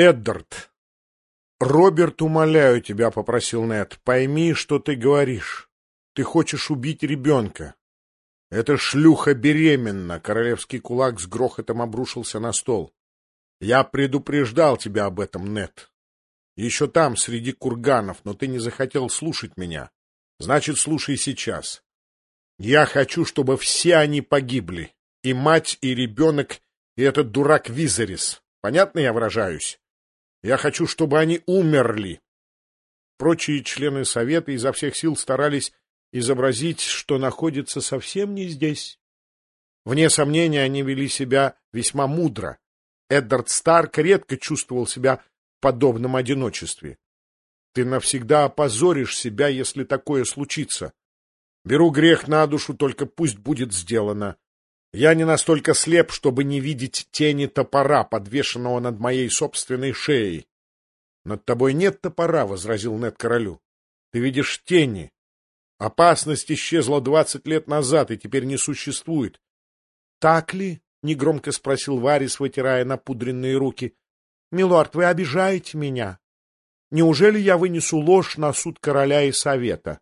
Эддард, Роберт, умоляю тебя, — попросил Нед, — пойми, что ты говоришь. Ты хочешь убить ребенка. Эта шлюха беременна. Королевский кулак с грохотом обрушился на стол. Я предупреждал тебя об этом, Нед. Еще там, среди курганов, но ты не захотел слушать меня. Значит, слушай сейчас. Я хочу, чтобы все они погибли. И мать, и ребенок, и этот дурак Визерис. Понятно я выражаюсь? Я хочу, чтобы они умерли. Прочие члены совета изо всех сил старались изобразить, что находятся совсем не здесь. Вне сомнения, они вели себя весьма мудро. Эддард Старк редко чувствовал себя в подобном одиночестве. Ты навсегда опозоришь себя, если такое случится. Беру грех на душу, только пусть будет сделано. Я не настолько слеп, чтобы не видеть тени топора, подвешенного над моей собственной шеей. — Над тобой нет топора, — возразил Нед королю. — Ты видишь тени. Опасность исчезла 20 лет назад и теперь не существует. — Так ли? — негромко спросил Варис, вытирая напудренные руки. — Милорд, вы обижаете меня. Неужели я вынесу ложь на суд короля и совета?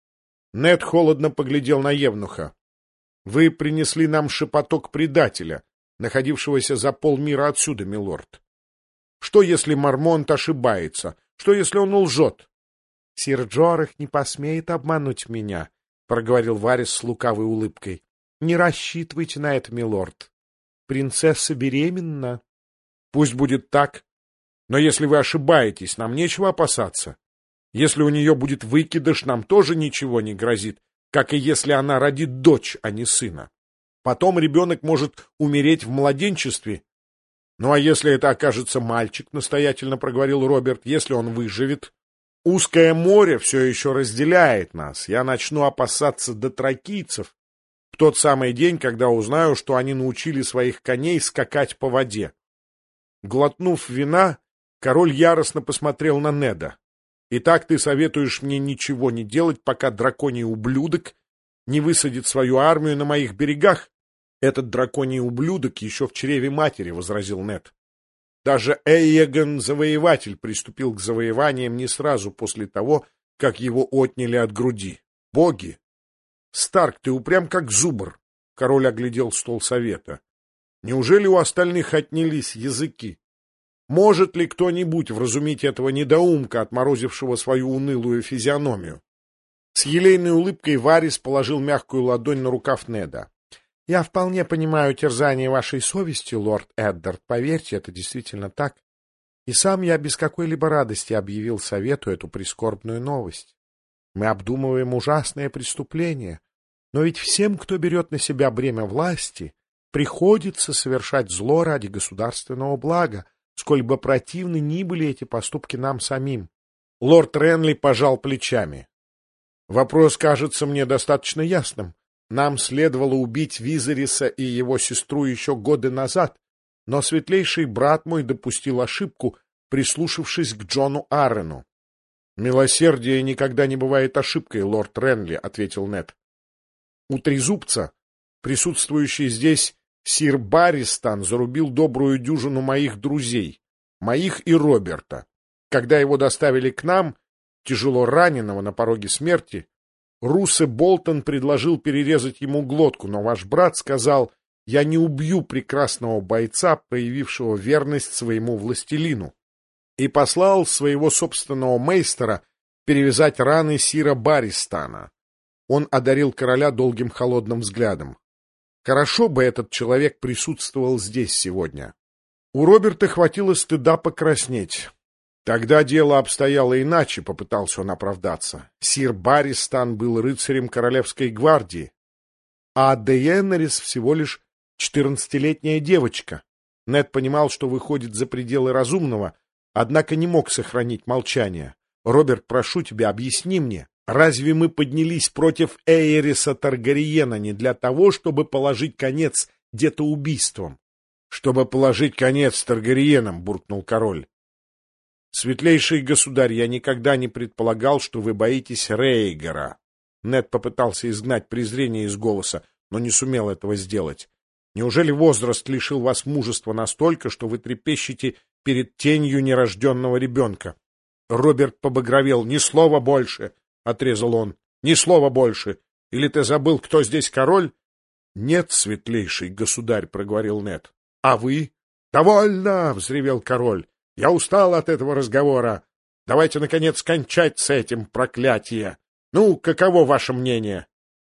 Нед холодно поглядел на евнуха. — Вы принесли нам шепоток предателя, находившегося за полмира отсюда, милорд. Что, если Мармонт ошибается? Что, если он лжет? — Сир Джорах не посмеет обмануть меня, — проговорил Варис с лукавой улыбкой. — Не рассчитывайте на это, милорд. Принцесса беременна. — Пусть будет так. Но если вы ошибаетесь, нам нечего опасаться. Если у нее будет выкидыш, нам тоже ничего не грозит, как и если она родит дочь, а не сына. Потом ребенок может умереть в младенчестве. Ну, а если это окажется мальчик, — настоятельно проговорил Роберт, — если он выживет? Узкое море все еще разделяет нас. Я начну опасаться дотракийцев в тот самый день, когда узнаю, что они научили своих коней скакать по воде. Глотнув вина, король яростно посмотрел на Неда. Итак, ты советуешь мне ничего не делать, пока драконий ублюдок не высадит свою армию на моих берегах? Этот драконий ублюдок еще в чреве матери, — возразил Нед. Даже Эйегон Завоеватель приступил к завоеваниям не сразу после того, как его отняли от груди. Боги! Старк, ты упрям как зубр. Король оглядел стол совета. Неужели у остальных отнялись языки? Может ли кто-нибудь вразумить этого недоумка, отморозившего свою унылую физиономию? С елейной улыбкой Варис положил мягкую ладонь на рукав Неда. — Я вполне понимаю терзание вашей совести, лорд Эддард, поверьте, это действительно так. И сам я без какой-либо радости объявил совету эту прискорбную новость. Мы обдумываем ужасное преступление, но ведь всем, кто берет на себя бремя власти, приходится совершать зло ради государственного блага, сколь бы противны ни были эти поступки нам самим. Лорд Ренли пожал плечами. Вопрос кажется мне достаточно ясным. Нам следовало убить Визериса и его сестру еще годы назад, но светлейший брат мой допустил ошибку, прислушавшись к Джону Аррену. — Милосердие никогда не бывает ошибкой, лорд Ренли, — ответил Нед. У трезубца, присутствующий здесь сир Барристан, зарубил добрую дюжину моих друзей, моих и Роберта. Когда его доставили к нам, тяжело раненого на пороге смерти, Русе Болтон предложил перерезать ему глотку, но ваш брат сказал: «Я не убью прекрасного бойца, проявившего верность своему властелину», и послал своего собственного мейстера перевязать раны сира Барристана. Он одарил короля долгим холодным взглядом. Хорошо бы этот человек присутствовал здесь сегодня. У Роберта хватило стыда покраснеть. Тогда дело обстояло иначе, — попытался он оправдаться. Сир Барристан был рыцарем Королевской гвардии, а Дейенерис всего лишь 14-летняя девочка. Нед понимал, что выходит за пределы разумного, однако не мог сохранить молчание. — Роберт, прошу тебя, объясни мне, разве мы поднялись против Эйриса Таргариена не для того, чтобы положить конец детоубийствам? — Чтобы положить конец Таргариенам, — буркнул король. Светлейший государь, я никогда не предполагал, что вы боитесь Рейгара. Нед попытался изгнать презрение из голоса, но не сумел этого сделать. Неужели возраст лишил вас мужества настолько, что вы трепещете перед тенью нерожденного ребенка. Роберт побагровел. «Ни слова больше!» — отрезал он. «Ни слова больше! Или ты забыл, кто здесь король?» «Нет, светлейший государь», — проговорил Нед. «А вы?» «Довольно!» — взревел король. «Я устал от этого разговора. Давайте, наконец, кончать с этим, проклятие. Ну, каково ваше мнение?»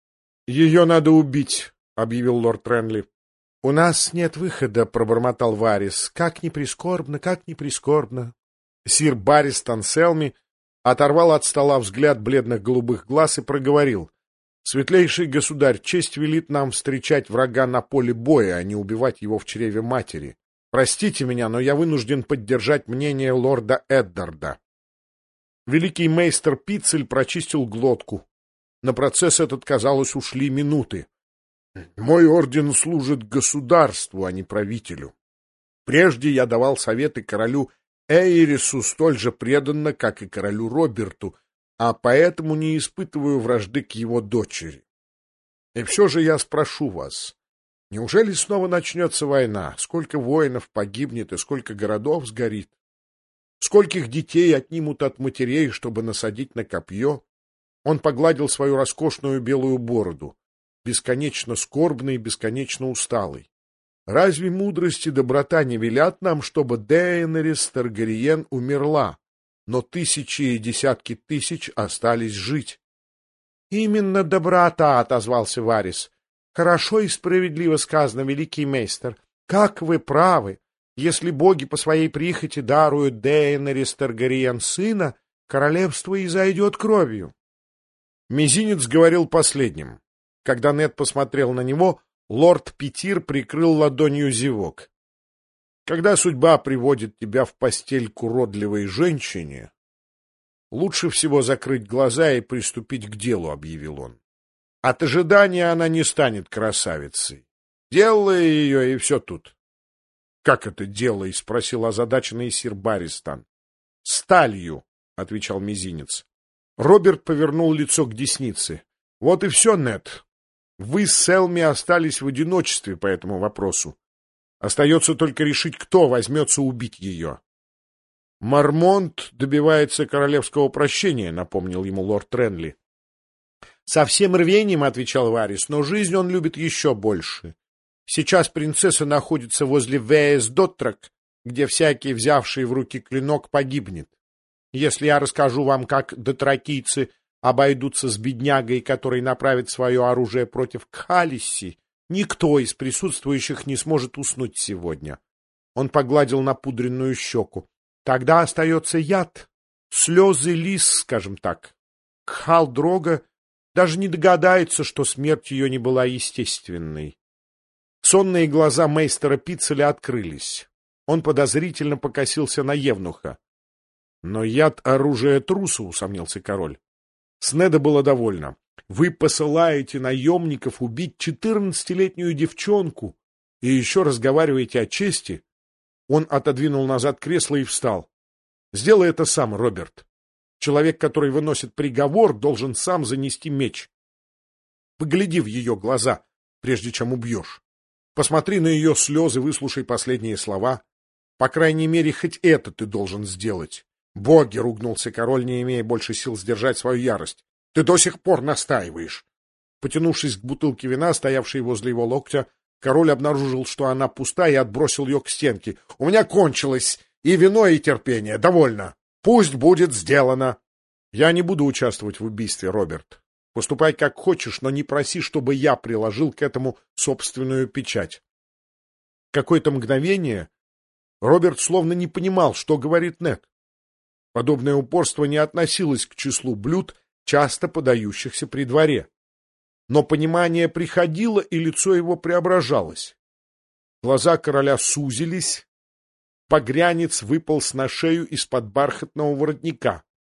«Ее надо убить», — объявил лорд Ренли. «У нас нет выхода», — пробормотал Варис. «Как ни прискорбно, как ни прискорбно». Сир Баррис Танселми оторвал от стола взгляд бледных голубых глаз и проговорил. «Светлейший государь, честь велит нам встречать врага на поле боя, а не убивать его в чреве матери. Простите меня, но я вынужден поддержать мнение лорда Эддарда». Великий мейстер Пиццель прочистил глотку. На процесс этот, казалось, ушли минуты. «Мой орден служит государству, а не правителю. Прежде я давал советы королю Эйрису столь же преданно, как и королю Роберту, а поэтому не испытываю вражды к его дочери. И все же я спрошу вас, неужели снова начнется война? Сколько воинов погибнет и сколько городов сгорит? Скольких детей отнимут от матерей, чтобы насадить на копье?» Он погладил свою роскошную белую бороду, бесконечно скорбный и бесконечно усталый. «Разве мудрость и доброта не велят нам, чтобы Дейенерис Таргариен умерла, но тысячи и десятки тысяч остались жить?» «Именно доброта», — отозвался Варис. «Хорошо и справедливо сказано, великий мейстер. Как вы правы! Если боги по своей прихоти даруют Дейенерис Таргариен сына, королевство и зайдет кровью». Мизинец говорил последним. Когда Нед посмотрел на него, лорд Питир прикрыл ладонью зевок. «Когда судьба приводит тебя в постель к уродливой женщине, лучше всего закрыть глаза и приступить к делу», — объявил он. «От ожидания она не станет красавицей. Делай ее, и все тут». «Как это делай?» — спросил озадаченный сир Барристан. «Сталью», — отвечал Мизинец. Роберт повернул лицо к деснице. «Вот и все, Нед. Вы с Селми остались в одиночестве по этому вопросу. Остается только решить, кто возьмется убить ее». «Мармонт добивается королевского прощения», — напомнил ему лорд Ренли. «Со всем рвением», — отвечал Варис, — «но жизнь он любит еще больше. Сейчас принцесса находится возле Веес-Доттрак, где всякий, взявший в руки клинок, погибнет. Если я расскажу вам, как дотракийцы обойдутся с беднягой, который направит свое оружие против Кхалисси, никто из присутствующих не сможет уснуть сегодня». Он погладил напудренную щеку. «Тогда остается яд, слезы лис, скажем так. Кхал-Дрога даже не догадается, что смерть ее не была естественной». Сонные глаза мейстера Пиццеля открылись. Он подозрительно покосился на евнуха. «Но яд — оружие труса», — усомнился король. С Неда было довольно. «Вы посылаете наемников убить 14-летнюю девчонку и еще разговариваете о чести?» Он отодвинул назад кресло и встал. «Сделай это сам, Роберт. Человек, который выносит приговор, должен сам занести меч. Погляди в ее глаза, прежде чем убьешь. Посмотри на ее слезы, выслушай последние слова. По крайней мере, хоть это ты должен сделать». «Боги!» — ругнулся король, не имея больше сил сдержать свою ярость. «Ты до сих пор настаиваешь!» Потянувшись к бутылке вина, стоявшей возле его локтя, король обнаружил, что она пуста, и отбросил ее к стенке. «У меня кончилось и вино, и терпение. Довольно. Пусть будет сделано!» «Я не буду участвовать в убийстве, Роберт. Поступай как хочешь, но не проси, чтобы я приложил к этому собственную печать». Какое-то мгновение Роберт словно не понимал, что говорит Нед. Подобное упорство не относилось к числу блюд, часто подающихся при дворе. Но понимание приходило, и лицо его преображалось. Глаза короля сузились, погрянец выполз на шею из-под бархатного воротника.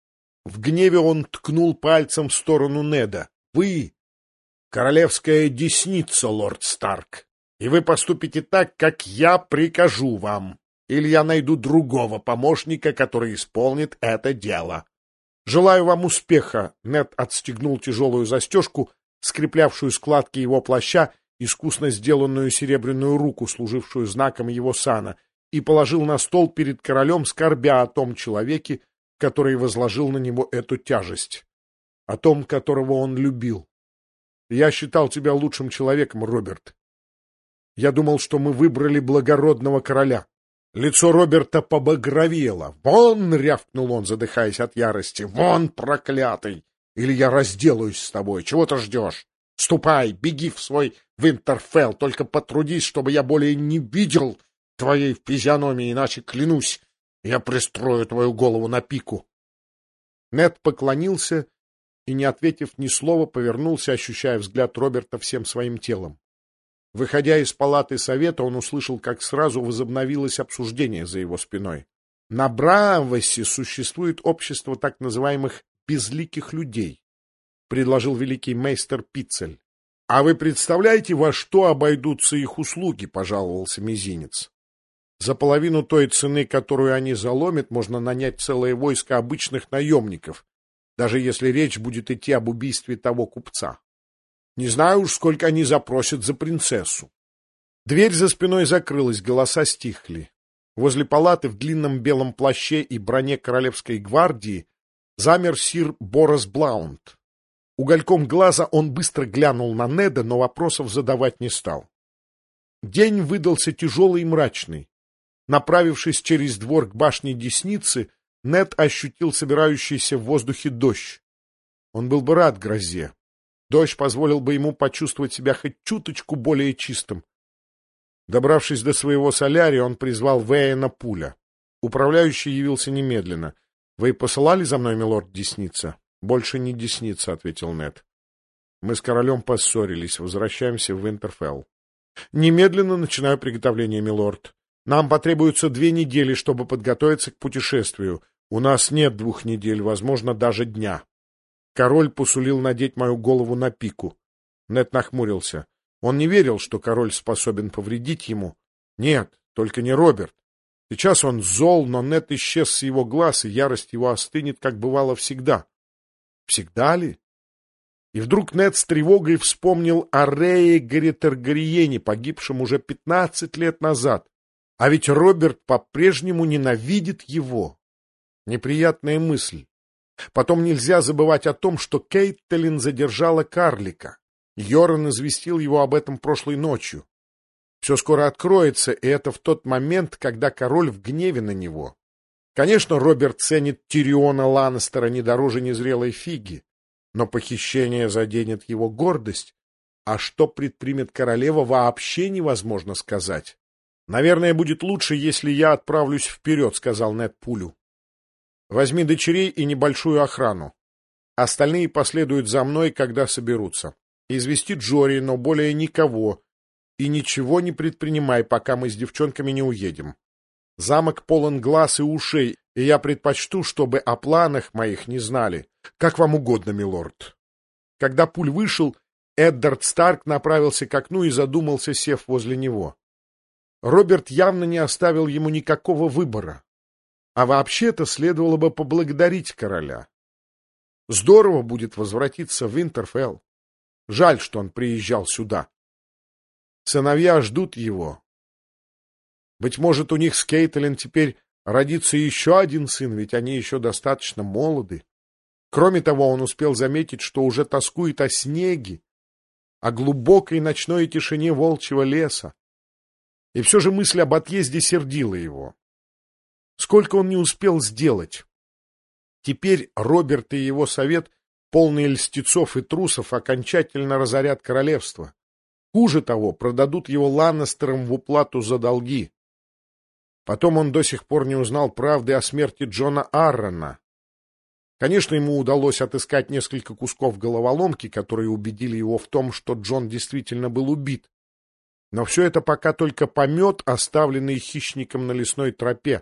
В гневе он ткнул пальцем в сторону Неда. «Вы — королевская десница, лорд Старк, и вы поступите так, как я прикажу вам. Или я найду другого помощника, который исполнит это дело. Желаю вам успеха!» Нед отстегнул тяжелую застежку, скреплявшую складки его плаща, искусно сделанную серебряную руку, служившую знаком его сана, и положил на стол перед королем, скорбя о том человеке, который возложил на него эту тяжесть, о том, которого он любил. Я считал тебя лучшим человеком, Роберт. Я думал, что мы выбрали благородного короля. Лицо Роберта побагровело. «Вон!» — рявкнул он, задыхаясь от ярости. «Вон, проклятый! Или я разделаюсь с тобой. Чего ты ждешь? Ступай, беги в свой Винтерфелл, только потрудись, чтобы я более не видел твоей физиономии, иначе, клянусь, я пристрою твою голову на пику». Нед поклонился и, не ответив ни слова, повернулся, ощущая взгляд Роберта всем своим телом. Выходя из палаты совета, он услышал, как сразу возобновилось обсуждение за его спиной. На Бравосе существует общество так называемых «безликих людей», — предложил великий мейстер Пиццель. — А вы представляете, во что обойдутся их услуги? — пожаловался Мизинец. — За половину той цены, которую они заломят, можно нанять целое войско обычных наемников, даже если речь будет идти об убийстве того купца. Не знаю уж, сколько они запросят за принцессу. Дверь за спиной закрылась, голоса стихли. Возле палаты в длинном белом плаще и броне королевской гвардии замер сир Борос Блаунд. Угольком глаза он быстро глянул на Неда, но вопросов задавать не стал. День выдался тяжелый и мрачный. Направившись через двор к башне Десницы, Нед ощутил собирающийся в воздухе дождь. Он был бы рад грозе. Дождь позволил бы ему почувствовать себя хоть чуточку более чистым. Добравшись до своего солярия, он призвал Вейна Пуля. Управляющий явился немедленно. — Вы посылали за мной, милорд Десница? — Больше не Десница, — ответил Нед. — Мы с королем поссорились, возвращаемся в Винтерфелл. — Немедленно начинаю приготовление, милорд. Нам потребуется 2 недели, чтобы подготовиться к путешествию. У нас нет 2 недель, возможно, даже дня. Король посулил надеть мою голову на пику. Нед нахмурился. Он не верил, что король способен повредить ему. Нет, только не Роберт. Сейчас он зол, но Нед исчез с его глаз, и ярость его остынет, как бывало всегда. Всегда ли? И вдруг Нед с тревогой вспомнил о Рее Гаритаргариене, погибшем уже 15 лет назад. А ведь Роберт по-прежнему ненавидит его. Неприятная мысль. Потом нельзя забывать о том, что Кейттелин задержала карлика. Йоран известил его об этом прошлой ночью. Все скоро откроется, и это в тот момент, когда король в гневе на него. Конечно, Роберт ценит Тириона Ланнестера не дороже незрелой фиги, но похищение заденет его гордость, а что предпримет королева, вообще невозможно сказать. — Наверное, будет лучше, если я отправлюсь вперед, — сказал Нед Пулю. — Возьми дочерей и небольшую охрану. Остальные последуют за мной, когда соберутся. Извести Джори, но более никого, и ничего не предпринимай, пока мы с девчонками не уедем. Замок полон глаз и ушей, и я предпочту, чтобы о планах моих не знали. Как вам угодно, милорд. Когда Пуль вышел, Эддард Старк направился к окну и задумался, сев возле него. Роберт явно не оставил ему никакого выбора. А вообще-то следовало бы поблагодарить короля. Здорово будет возвратиться в Винтерфелл. Жаль, что он приезжал сюда. Сыновья ждут его. Быть может, у них с Кейтлин теперь родится еще один сын, ведь они еще достаточно молоды. Кроме того, он успел заметить, что уже тоскует о снеге, о глубокой ночной тишине волчьего леса. И все же мысль об отъезде сердила его. Сколько он не успел сделать. Теперь Роберт и его совет, полные льстецов и трусов, окончательно разорят королевство. Хуже того, продадут его Ланнестерам в уплату за долги. Потом он до сих пор не узнал правды о смерти Джона Аррона. Конечно, ему удалось отыскать несколько кусков головоломки, которые убедили его в том, что Джон действительно был убит. Но все это пока только помет, оставленный хищником на лесной тропе.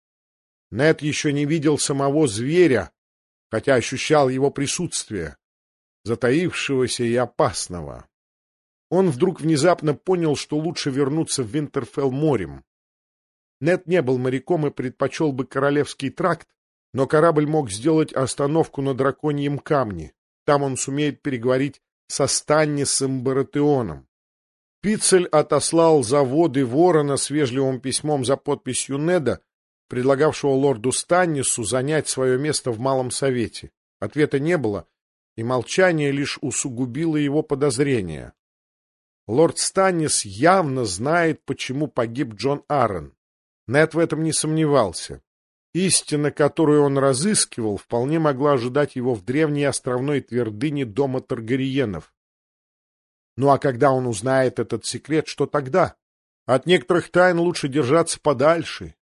Нед еще не видел самого зверя, хотя ощущал его присутствие, затаившегося и опасного. Он вдруг внезапно понял, что лучше вернуться в Винтерфелл морем. Нед не был моряком и предпочел бы Королевский тракт, но корабль мог сделать остановку на Драконьем камне. Там он сумеет переговорить со Станнисом Баратеоном. Пиццель отослал за воды Ворона с вежливым письмом за подписью Неда, предлагавшего лорду Станнису занять свое место в Малом Совете. Ответа не было, и молчание лишь усугубило его подозрения. Лорд Станнис явно знает, почему погиб Джон Аррен. Нед в этом не сомневался. Истина, которую он разыскивал, вполне могла ожидать его в древней островной твердыне дома Таргариенов. Ну а когда он узнает этот секрет, что тогда? От некоторых тайн лучше держаться подальше.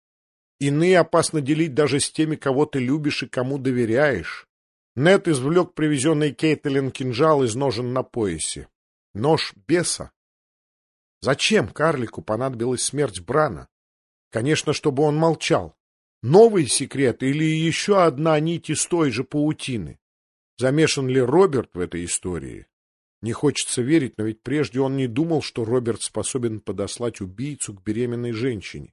Иные опасно делить даже с теми, кого ты любишь и кому доверяешь. Нед извлек привезенный Кейтлин кинжал из ножен на поясе. Нож беса. Зачем карлику понадобилась смерть Брана? Конечно, чтобы он молчал. Новый секрет или еще одна нить из той же паутины? Замешан ли Роберт в этой истории? Не хочется верить, но ведь прежде он не думал, что Роберт способен подослать убийцу к беременной женщине.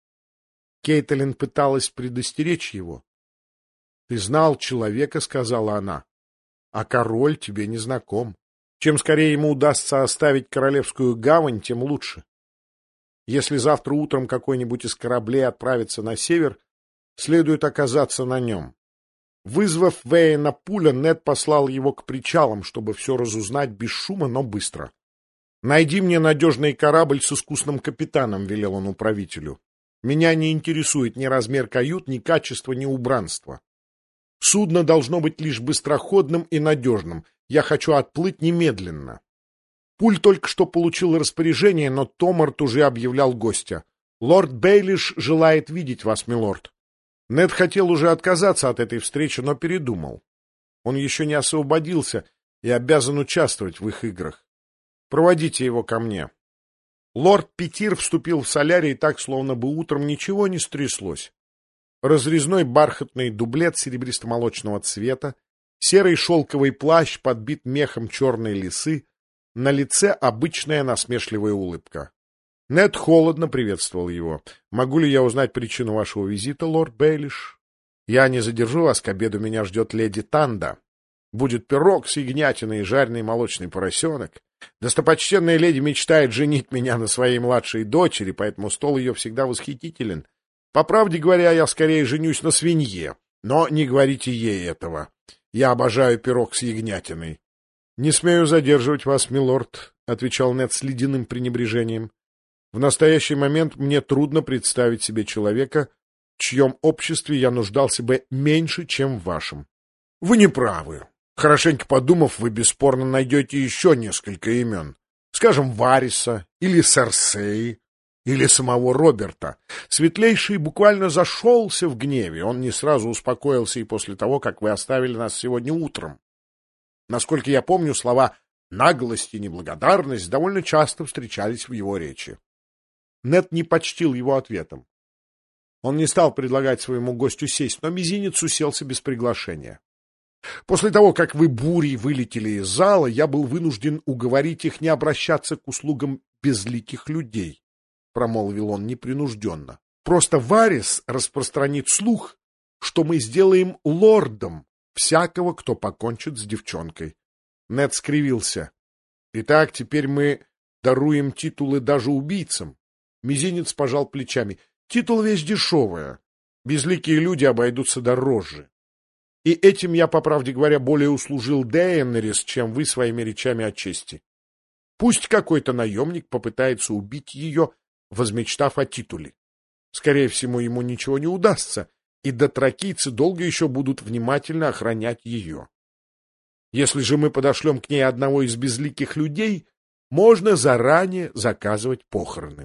Кейтлин пыталась предостеречь его. — Ты знал человека, — сказала она, — а король тебе не знаком. Чем скорее ему удастся оставить Королевскую гавань, тем лучше. Если завтра утром какой-нибудь из кораблей отправится на север, следует оказаться на нем. Вызвав Вейна Пуля, Нед послал его к причалам, чтобы все разузнать без шума, но быстро. «Найди мне надежный корабль с искусным капитаном», — велел он управителю. «Меня не интересует ни размер кают, ни качество, ни убранство. Судно должно быть лишь быстроходным и надежным. Я хочу отплыть немедленно». Пуль только что получил распоряжение, но Томарт уже объявлял гостя. «Лорд Бейлиш желает видеть вас, милорд». Нед хотел уже отказаться от этой встречи, но передумал. Он еще не освободился и обязан участвовать в их играх. Проводите его ко мне. Лорд Петир вступил в солярий так, словно бы утром ничего не стряслось. Разрезной бархатный дублет серебристо-молочного цвета, серый шелковый плащ подбит мехом черной лисы, на лице обычная насмешливая улыбка. Нед холодно приветствовал его. «Могу ли я узнать причину вашего визита, лорд Бейлиш? Я не задержу вас, к обеду меня ждет леди Танда. Будет пирог с ягнятиной и жареный молочный поросенок. Достопочтенная леди мечтает женить меня на своей младшей дочери, поэтому стол ее всегда восхитителен. По правде говоря, я скорее женюсь на свинье, но не говорите ей этого. Я обожаю пирог с ягнятиной». «Не смею задерживать вас, милорд», — отвечал Нед с ледяным пренебрежением. «В настоящий момент мне трудно представить себе человека, в чьем обществе я нуждался бы меньше, чем в вашем». «Вы не правы. Хорошенько подумав, вы бесспорно найдете еще несколько имен. Скажем, Вариса или Серсеи, или самого Роберта. Светлейший буквально зашелся в гневе. Он не сразу успокоился и после того, как вы оставили нас сегодня утром. Насколько я помню, слова «наглость» и «неблагодарность» довольно часто встречались в его речи». Нед не почтил его ответом. Он не стал предлагать своему гостю сесть, но мизинец уселся без приглашения. «После того, как вы бурей вылетели из зала, я был вынужден уговорить их не обращаться к услугам безликих людей», — промолвил он непринужденно. «Просто Варис распространит слух, что мы сделаем лордом всякого, кто покончит с девчонкой». Нед скривился. «Итак, теперь мы даруем титулы даже убийцам». Мизинец пожал плечами. «Титул — вещь дешевая. Безликие люди обойдутся дороже. И этим я, по правде говоря, более услужил Дейенерис, чем вы своими речами о чести. Пусть какой-то наемник попытается убить ее, возмечтав о титуле. Скорее всего, ему ничего не удастся, и дотракийцы долго еще будут внимательно охранять ее. Если же мы подошлем к ней одного из безликих людей, можно заранее заказывать похороны».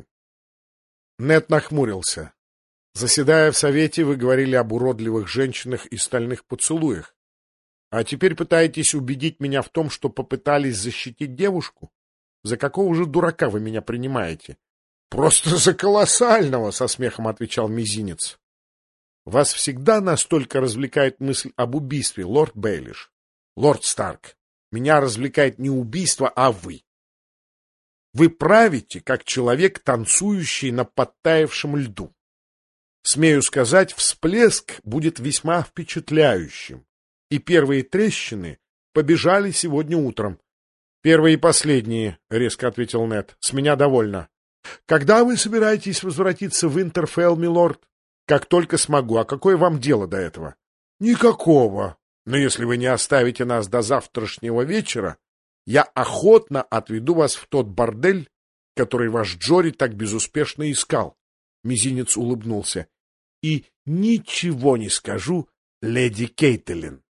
Нед нахмурился. «Заседая в совете, вы говорили об уродливых женщинах и стальных поцелуях. А теперь пытаетесь убедить меня в том, что попытались защитить девушку? За какого же дурака вы меня принимаете?» «Просто за колоссального», — со смехом отвечал мизинец. «Вас всегда настолько развлекает мысль об убийстве, лорд Бейлиш?» «Лорд Старк, меня развлекает не убийство, а вы. Вы правите, как человек, танцующий на подтаявшем льду. Смею сказать, всплеск будет весьма впечатляющим, и первые трещины побежали сегодня утром. Первые и последние, — резко ответил Нед. С меня довольно. Когда вы собираетесь возвратиться в Интерфелл, милорд? Как только смогу. А какое вам дело до этого? Никакого. Но если вы не оставите нас до завтрашнего вечера, я охотно отведу вас в тот бордель, который ваш Джори так безуспешно искал. Мизинец улыбнулся. И ничего не скажу леди Кейтлин.